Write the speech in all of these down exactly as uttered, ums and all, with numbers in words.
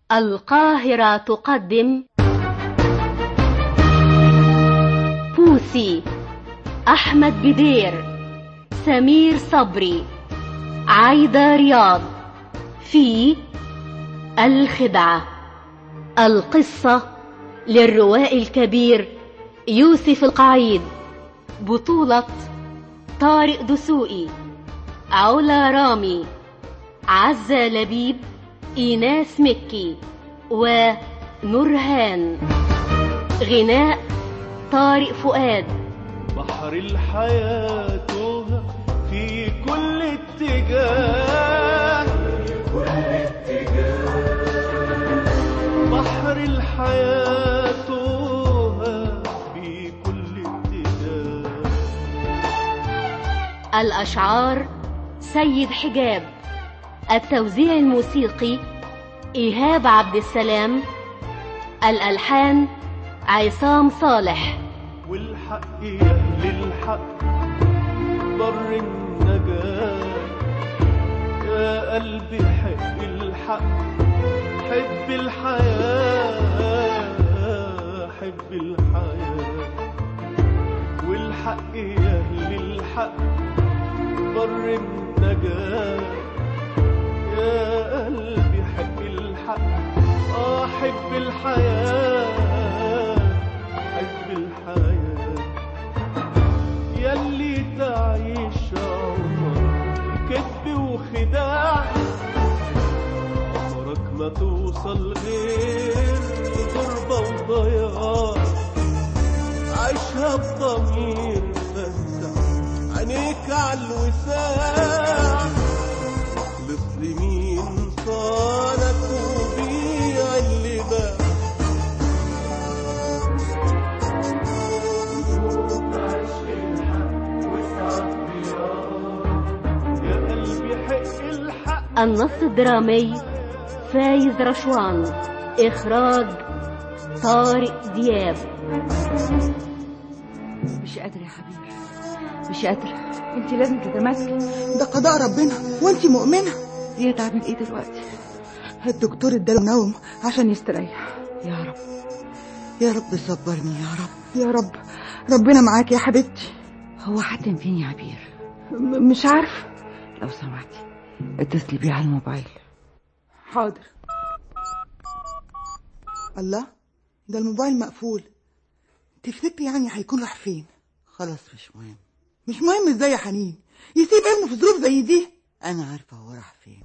القاهرة تقدم بوسي، أحمد بدير، سمير صبري، عايدة رياض. في الخدعة. القصة للروائي الكبير يوسف القعيد، بطولة طارق دسوقي، علا رامي، عزة لبيب، إيناس مكي ونورهان. غناء طارق فؤاد. بحر الحياة توه في كل اتجاه، كل اتجاه. بحر الحياة توه في كل اتجاه. الأشعار سيد حجاب. التوزيع الموسيقي إيهاب عبد السلام. الألحان عصام صالح. والحق يا للحق بر النجاة، يا قلبي حب الحق، حب الحياة، حب الحياة. والحق يا للحق بر النجاة، يا قلبي حب الحق، اه حب الحياة، حب الحياة. ياللي تعيش عمرك كذب وخداع، عمرك ما توصل غير ضربة وضياع. عيشها بضمير، فتح عينيك عالوساع، اخلص لمين صانك وبيع اللي باع. النص الدرامي فايز رشوان. إخراج طارق دياب. مش قادرة يا حبيبي، مش قادرة. انت لازم تتماسكي، ده قضاء ربنا وانت مؤمنة. هي تعمل ايه دلوقتي؟ الدكتور اداله نوم عشان يستريح. يا رب يا رب صبرني يا رب يا رب. ربنا معاك يا حبيبتي. هو حاتم فين يا عبير؟ م- مش عارفة. لو سمحتي اتصلي بيه على الموبايل. حاضر. الله، ده الموبايل مقفول. تفتكري يعني هيكون راح فين؟ خلاص مش مهم. مش مهم ازاي يا حنين يسيب ابنه في ظروف زي دي؟ انا عارفه هو راح فين.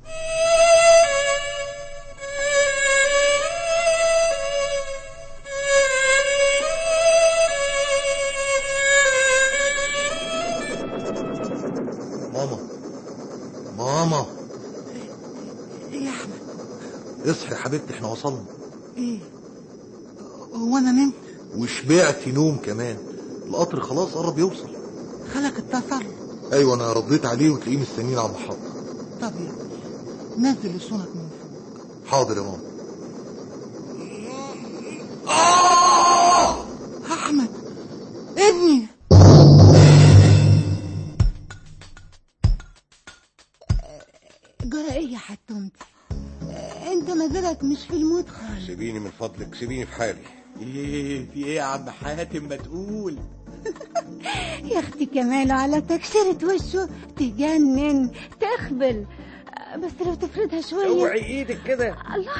ماما ماما ايه يا احمد؟ اصحي يا حبيبتي، احنا وصلنا. ايه هو انا نمت؟ وشبعتي نوم كمان. القطر خلاص قرب يوصل. خلك اتصل؟ ايوه انا رديت عليه وتلاقيه مستنيين على المحطه. طب يا نزل لسانك من فوق. حاضر يا ماما. آه! احمد ابني. جرى ايه يا حتونتي؟ انت مزاجك مش في المود خالص. سيبيني من فضلك، سيبيني في حالي. ايه في ايه يا عم حاتم؟ ما تقول. يا اختي كماله على تكشيرة وشه تجنن تخبل، بس لو تفردها شويه. اوعي ايدك كده. الله،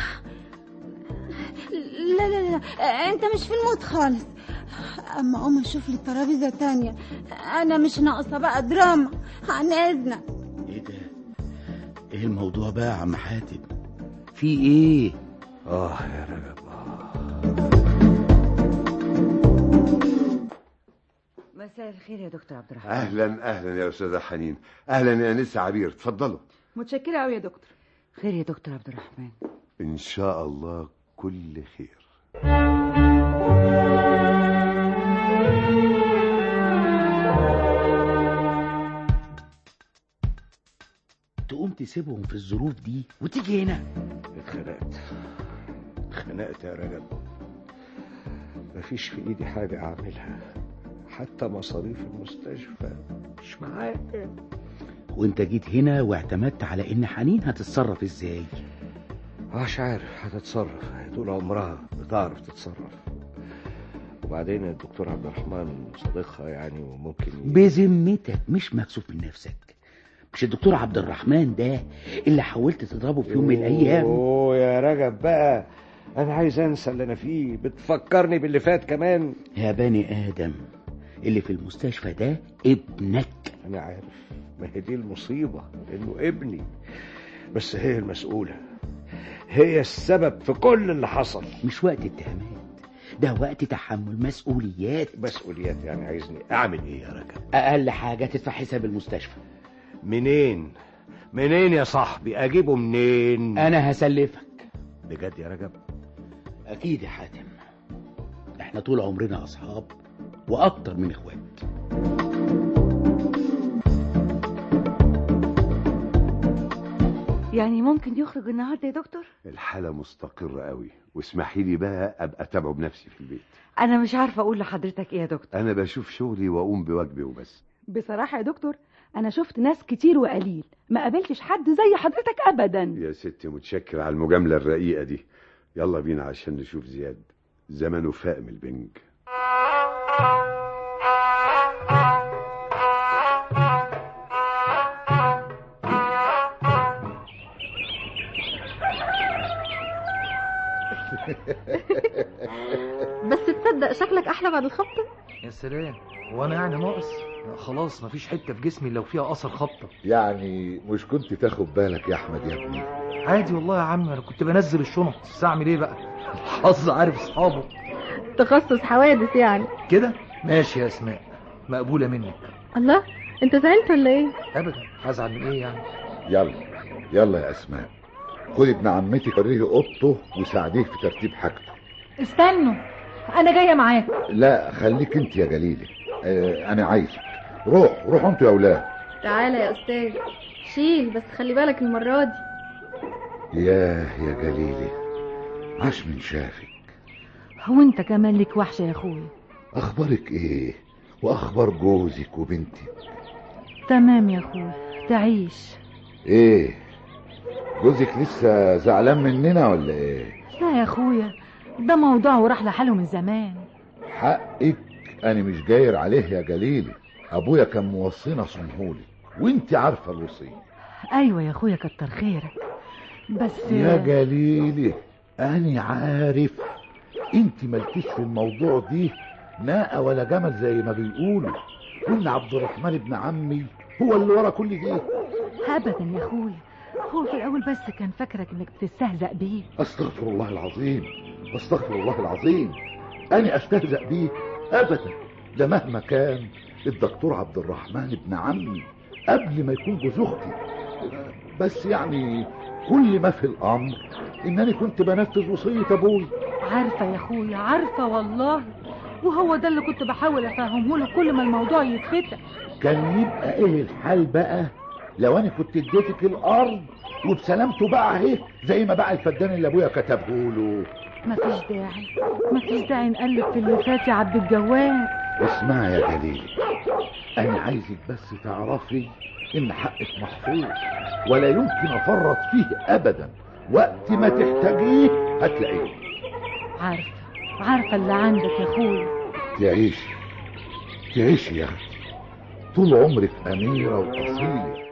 لا لا لا انت مش في المود خالص. اما قوم اشوف لي ترابيزه تانية، انا مش ناقصه بقى دراما. عن اذنك. ايه ده؟ ايه الموضوع بقى يا عم حاتم؟ في ايه؟ اه يا رجب. مساء الخير يا دكتور عبد الرحمن. اهلا اهلا يا استاذه حنين. اهلا يا انسه عبير، اتفضلوا. متشكرة قوي يا دكتور. خير يا دكتور عبد الرحمن؟ ان شاء الله كل خير. تقوم تسيبهم في الظروف دي وتيجي هنا؟ اتخنقت اتخنقت يا رجب. مفيش في ايدي حاجه اعملها، حتى مصاريف المستشفى مش معايا. وانت جيت هنا واعتمدت على ان حنين هتتصرف ازاي؟ مش عارف هتتصرف، طول عمرها بتعرف تتصرف. وبعدين الدكتور عبد الرحمن صديقها يعني، وممكن ي... بذمتك مش مكسوف من نفسك؟ مش الدكتور عبد الرحمن ده اللي حاولت تضربه في يوم من الايام؟ اوه يا رجب بقى، انا عايز انسى اللي انا فيه، بتفكرني باللي فات كمان. يا بني ادم، اللي في المستشفى ده ابنك. انا عارف، ما هي دي المصيبة انه ابني، بس هي المسؤولة، هي السبب في كل اللي حصل. مش وقت اتهامات، ده وقت تحمل مسؤوليات. مسؤوليات يعني عايزني اعمل ايه يا رجب؟ اقل حاجة تدفع حساب المستشفى. منين منين يا صاحبي؟ اجيبه منين؟ انا هسلفك. بجد يا رجب؟ اكيد يا حاتم، احنا طول عمرنا اصحاب واكتر من اخوات. يعني ممكن يخرج النهارده يا دكتور؟ الحالة مستقرة قوي، واسمحي لي بقى ابقى اتابعه بنفسي في البيت. انا مش عارفه اقول لحضرتك ايه يا دكتور. انا بشوف شغلي واقوم بواجبي وبس. بصراحه يا دكتور انا شفت ناس كتير وقليل، ما قابلتش حد زي حضرتك ابدا. يا ستي متشكر على المجاملة الرقيقة دي. يلا بينا عشان نشوف زياد، زمانه فاق من البنج. بس تصدق شكلك احلى بعد الخبطه. يا سلام، وانا يعني ناقص؟ خلاص مفيش حته في جسمي لو فيها اثر خبطه. يعني مش كنت تاخد بالك يا احمد يا ابني؟ عادي والله يا عم، انا كنت بنزل الشنط، بس اعمل ايه بقى؟ الحظ عارف اصحابه. تخصص حوادث يعني كده؟ ماشي يا اسماء، مقبوله منك. الله، انت زعلت ولا ايه؟ ابدا، هزعل من ايه يعني؟ يلا يلا يا اسماء، خد ابن عمتك وريه اوضته وساعديه في ترتيب حاجته. استنوا، انا جايه معاك. لا خليك انت يا جليلي، اه انا عايزك. روح روحوا انتوا يا اولاد. تعالى يا استاذ، شيل بس خلي بالك المره دي. ياه يا جليلي، عاش من شافك. هو انت كمان لك وحشه يا اخويا. اخبارك ايه واخبار جوزك وبنتك؟ تمام يا اخويا، تعيش. ايه جوزك لسه زعلان مننا ولا ايه؟ لا يا اخويا، ده موضوع وراح لحاله من زمان. حقك، انا مش جاير عليه يا جليلي، ابويا كان موصينا صنهولي وانت عارفه الوصيه. ايوه يا اخويا كتر خيرك، بس يا جليلي انا عارف انت مالكيش في الموضوع دي ناقه ولا جمل زي ما بيقولوا، وان عبد الرحمن ابن عمي هو اللي ورا كل دي. ابدا يا اخويا، هو في الاول بس كان فاكرك انك بتستهزأ بيه. استغفر الله العظيم، استغفر الله العظيم، انا استهزأ بيه ابدا. ده مهما كان الدكتور عبد الرحمن ابن عمي قبل ما يكون جوز اختي، بس يعني كل ما في الامر انني كنت بنفذ وصيه ابوي. عارفه يا اخويا، عارفه والله، وهو ده اللي كنت بحاول افهمه له كل ما الموضوع يتفتح. كان يبقى ايه الحال بقى لو انا كنت اديتك الارض وبسلامته بقى اهي زي ما بقى الفدان اللي ابويا كتبه له؟ مفيش داعي، مفيش داعي نقلب في اللي فات يا عبد الجواد. اسمعي يا جليل، انا عايزك بس تعرفي ان حقك محفوظ ولا يمكن افرط فيه ابدا، وقت ما تحتاجيه هتلاقيه. عارفه عارفه اللي عندك يا اخويا. تعيشي تعيشي يا اختي، طول عمرك اميره واصيله.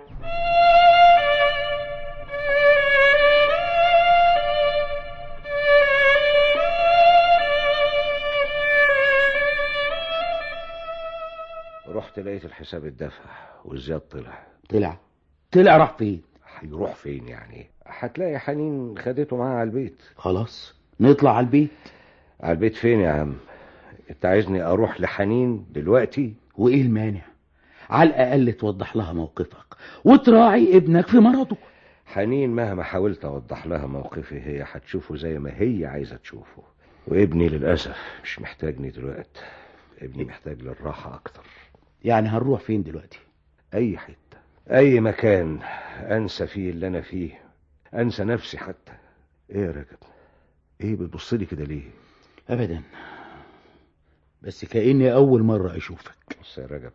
رحت لقيت الحساب اتدفع وزياد طلع. طلع طلع راح فين؟ هيروح فين يعني؟ هتلاقي حنين خدته معاها على البيت. خلاص نطلع على البيت. على البيت فين يا عم؟ انت عايزني اروح لحنين دلوقتي؟ وايه المانع؟ على الاقل توضح لها موقفك وتراعي ابنك في مرضه. حنين مهما حاولت اوضح لها موقفي هي هتشوفه زي ما هي عايزه تشوفه، وابني للاسف مش محتاجني دلوقتي، ابني محتاج للراحه اكتر. يعني هنروح فين دلوقتي؟ اي حته، اي مكان انسى فيه اللي انا فيه، انسى نفسي حتى. ايه يا رجب، ايه بتبصلي كده ليه؟ ابدا، بس كأني اول مرة اشوفك. بص يا رجب،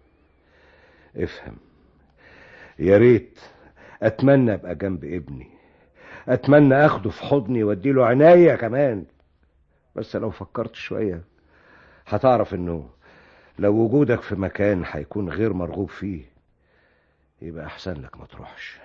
افهم، يا ريت اتمنى ابقى جنب ابني، اتمنى اخده في حضني واديله عناية كمان. بس لو فكرت شوية هتعرف انه لو وجودك في مكان هيكون غير مرغوب فيه يبقى احسن لك ما تروحش.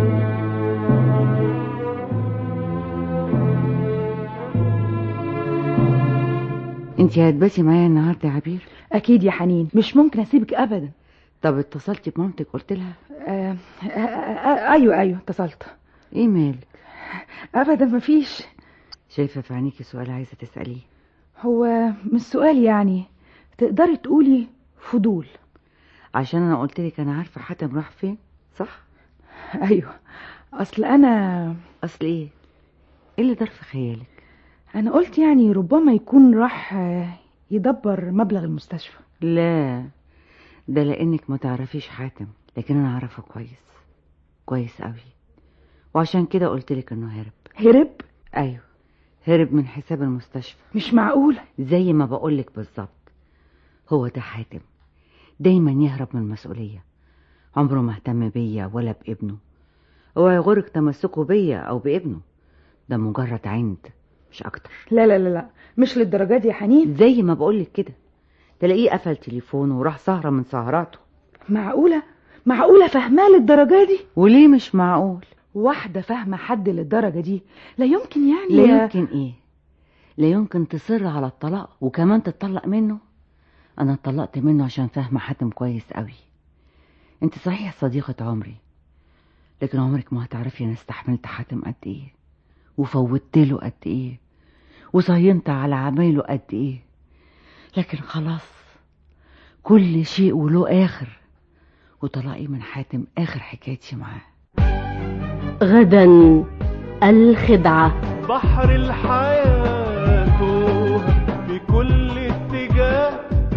انت هتباتي معايا النهارده يا عبير؟ اكيد يا حنين، مش ممكن اسيبك ابدا. طب اتصلتي بمامتك قلت لها؟ آه آه آه ايوه ايوه اتصلت. ايه مالك؟ ابدا مفيش. شايفه في عينيكي سؤال عايزه تساليه. هو مش سؤال يعني، تقدري تقولي فضول. عشان انا قلت لك انا عارفه حاتم راح فين، صح؟ ايوه. اصل انا اصل ايه؟ ايه اللي دار في خيالك؟ انا قلت يعني ربما يكون راح يدبر مبلغ المستشفى. لا، ده لانك ما تعرفيش حاتم، لكن انا اعرفه كويس كويس قوي، وعشان كده قلت لك انه هرب. هرب؟ ايوه، هرب من حساب المستشفى. مش معقول. زي ما بقولك بالظبط، هو ده حاتم، دايما يهرب من المسؤوليه، عمره ما اهتم بيا ولا بابنه. هو يغرك تمسكه بيا او بابنه، ده مجرد عند مش اكتر. لا لا لا لا، مش للدرجه دي يا حنين. زي ما بقولك كده، تلاقيه قفل تليفونه وراح سهره من سهراته. معقوله؟ معقوله فهماه للدرجه دي؟ وليه مش معقول؟ واحده فاهمه حد للدرجه دي لا يمكن يعني. لا يمكن ايه؟ لا يمكن تصر على الطلاق وكمان تتطلق منه. انا اتطلقت منه عشان فاهمه حاتم كويس قوي. انت صحيح صديقه عمري، لكن عمرك ما هتعرفي انا استحملت حاتم قد ايه، وفوتت له قد ايه، وصينت على عمايله قد ايه. لكن خلاص، كل شيء وله اخر، وطلاقي من حاتم اخر حكايتي معاه. غدا الخدعة. بحر الحياة في كل اتجاه،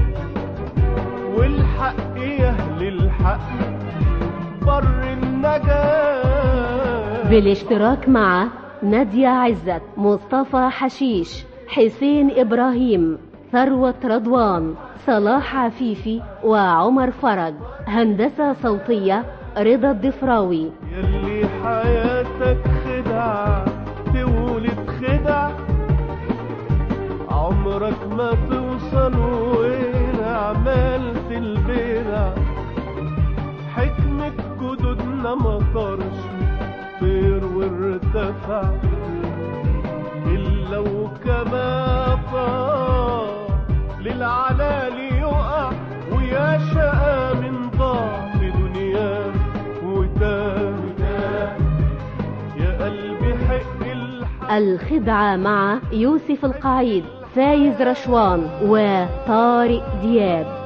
والحق يهل الحق بر النجاة. بالاشتراك مع نادية عزت، مصطفى حشيش، حسين إبراهيم، ثروة رضوان، صلاح عفيفي، وعمر فرج. هندسة صوتية رضا الضفراوي. يلي حياتك خدعة تولد خدع، عمرك ما توصل وين عملت البدع. حكمة جدودنا ما طارش طير وارتفع، إلا وكما طار للعلالي يقع، ويا شقى من ضعف دنياه وتاه. يا قلبي حق الحق. الخدعة مع يوسف القعيد، فايز رشوان، وطارق دياب.